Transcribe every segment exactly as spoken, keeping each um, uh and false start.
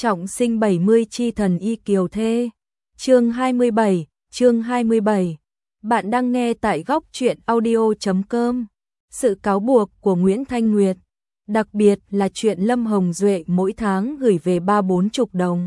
Trọng sinh bảy mươi chi thần y kiều thê. Chương hai mươi bảy, chương hai mươi bảy. Bạn đang nghe tại góc truyện audio chấm com. Sự cáo buộc của Nguyễn Thanh Nguyệt, đặc biệt là chuyện Lâm Hồng Duệ mỗi tháng gửi về ba bốn chục đồng,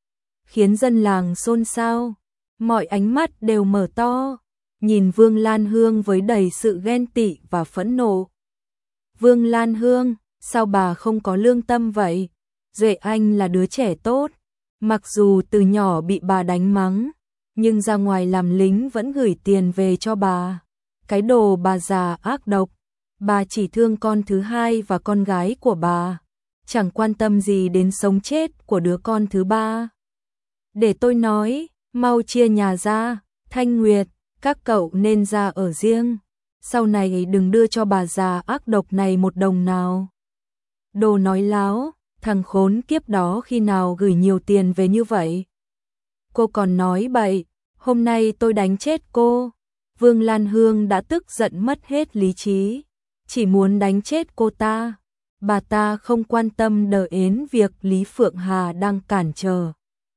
khiến dân làng xôn xao, mọi ánh mắt đều mở to, nhìn Vương Lan Hương với đầy sự ghen tị và phẫn nộ. Vương Lan Hương, sao bà không có lương tâm vậy? Duệ anh là đứa trẻ tốt, mặc dù từ nhỏ bị bà đánh mắng, nhưng ra ngoài làm lính vẫn gửi tiền về cho bà. Cái đồ bà già ác độc, bà chỉ thương con thứ hai và con gái của bà, chẳng quan tâm gì đến sống chết của đứa con thứ ba. Để tôi nói, mau chia nhà ra, Thanh Nguyệt, các cậu nên ra ở riêng, sau này đừng đưa cho bà già ác độc này một đồng nào. Đồ nói láo, thằng khốn kiếp đó khi nào gửi nhiều tiền về như vậy? Cô còn nói bậy, hôm nay tôi đánh chết cô. Vương Lan Hương đã tức giận mất hết lý trí, chỉ muốn đánh chết cô ta. Bà ta không quan tâm đờ ến việc Lý Phượng Hà đang cản trở,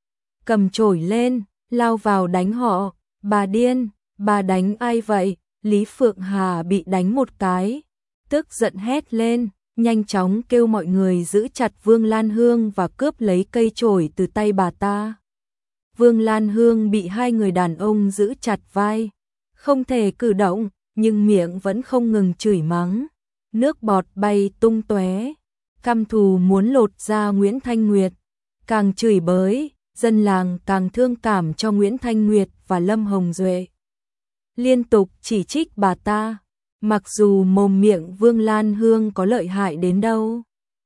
cầm chổi lên, lao vào đánh họ. Bà điên, bà đánh ai vậy? Lý Phượng Hà bị đánh một cái, tức giận hét lên, nhanh chóng kêu mọi người giữ chặt Vương Lan Hương và cướp lấy cây chổi từ tay bà ta. Vương Lan Hương bị hai người đàn ông giữ chặt vai, không thể cử động, nhưng miệng vẫn không ngừng chửi mắng, nước bọt bay tung tóe, căm thù muốn lột da Nguyễn Thanh Nguyệt. Càng chửi bới, dân làng càng thương cảm cho Nguyễn Thanh Nguyệt và Lâm Hồng Duệ, liên tục chỉ trích bà ta. Mặc dù mồm miệng Vương Lan Hương có lợi hại đến đâu,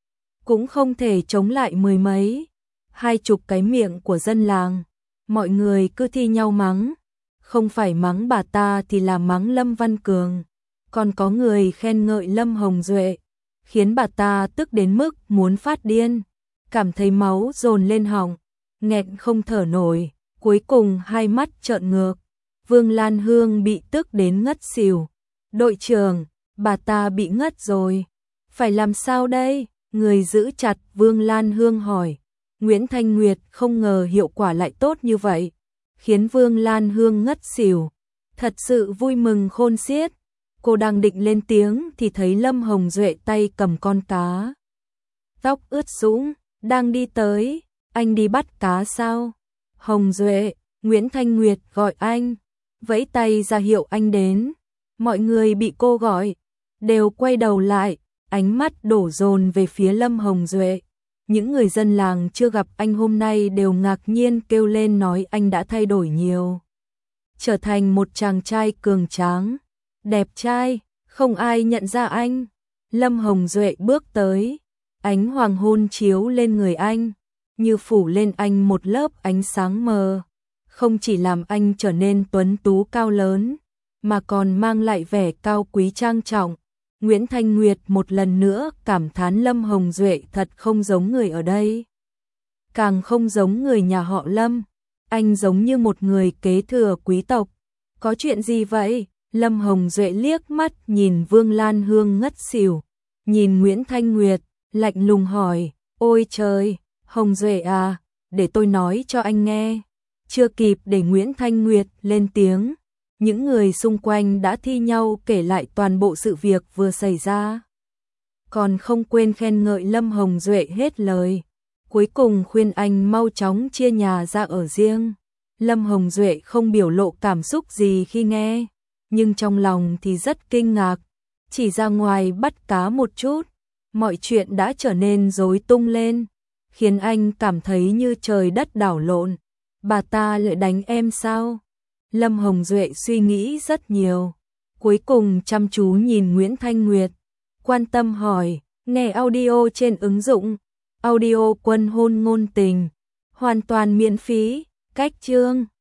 cũng không thể chống lại mười mấy, hai chục cái miệng của dân làng. Mọi người cứ thi nhau mắng, không phải mắng bà ta thì là mắng Lâm Văn Cường, còn có người khen ngợi Lâm Hồng Duệ, khiến bà ta tức đến mức muốn phát điên, cảm thấy máu dồn lên họng, nghẹn không thở nổi, cuối cùng hai mắt trợn ngược. Vương Lan Hương bị tức đến ngất xỉu. Đội trưởng, bà ta bị ngất rồi, phải làm sao đây? Người giữ chặt Vương Lan Hương hỏi. Nguyễn Thanh Nguyệt không ngờ hiệu quả lại tốt như vậy, khiến Vương Lan Hương ngất xỉu, thật sự vui mừng khôn xiết. Cô đang định lên tiếng thì thấy Lâm Hồng Duệ tay cầm con cá, tóc ướt sũng, đang đi tới. Anh đi bắt cá sao? Hồng Duệ, Nguyễn Thanh Nguyệt gọi anh, vẫy tay ra hiệu anh đến. Mọi người bị cô gọi đều quay đầu lại, ánh mắt đổ dồn về phía Lâm Hồng Duệ. Những người dân làng chưa gặp anh hôm nay đều ngạc nhiên kêu lên nói anh đã thay đổi nhiều, trở thành một chàng trai cường tráng, đẹp trai, không ai nhận ra anh. Lâm Hồng Duệ bước tới, ánh hoàng hôn chiếu lên người anh, như phủ lên anh một lớp ánh sáng mờ, không chỉ làm anh trở nên tuấn tú cao lớn, mà còn mang lại vẻ cao quý trang trọng. Nguyễn Thanh Nguyệt một lần nữa cảm thán Lâm Hồng Duệ thật không giống người ở đây, càng không giống người nhà họ Lâm, anh giống như một người kế thừa quý tộc. Có chuyện gì vậy? Lâm Hồng Duệ liếc mắt nhìn Vương Lan Hương ngất xỉu, nhìn Nguyễn Thanh Nguyệt, lạnh lùng hỏi, ôi trời, Hồng Duệ à, để tôi nói cho anh nghe. Chưa kịp để Nguyễn Thanh Nguyệt lên tiếng, những người xung quanh đã thi nhau kể lại toàn bộ sự việc vừa xảy ra, còn không quên khen ngợi Lâm Hồng Duệ hết lời, cuối cùng khuyên anh mau chóng chia nhà ra ở riêng. Lâm Hồng Duệ không biểu lộ cảm xúc gì khi nghe, nhưng trong lòng thì rất kinh ngạc. Chỉ ra ngoài bắt cá một chút, mọi chuyện đã trở nên rối tung lên, khiến anh cảm thấy như trời đất đảo lộn. Bà ta lại đánh em sao? Lâm Hồng Duệ suy nghĩ rất nhiều, cuối cùng chăm chú nhìn Nguyễn Thanh Nguyệt, quan tâm hỏi, nghe audio trên ứng dụng audio Quân Hôn Ngôn Tình, hoàn toàn miễn phí, cách chương.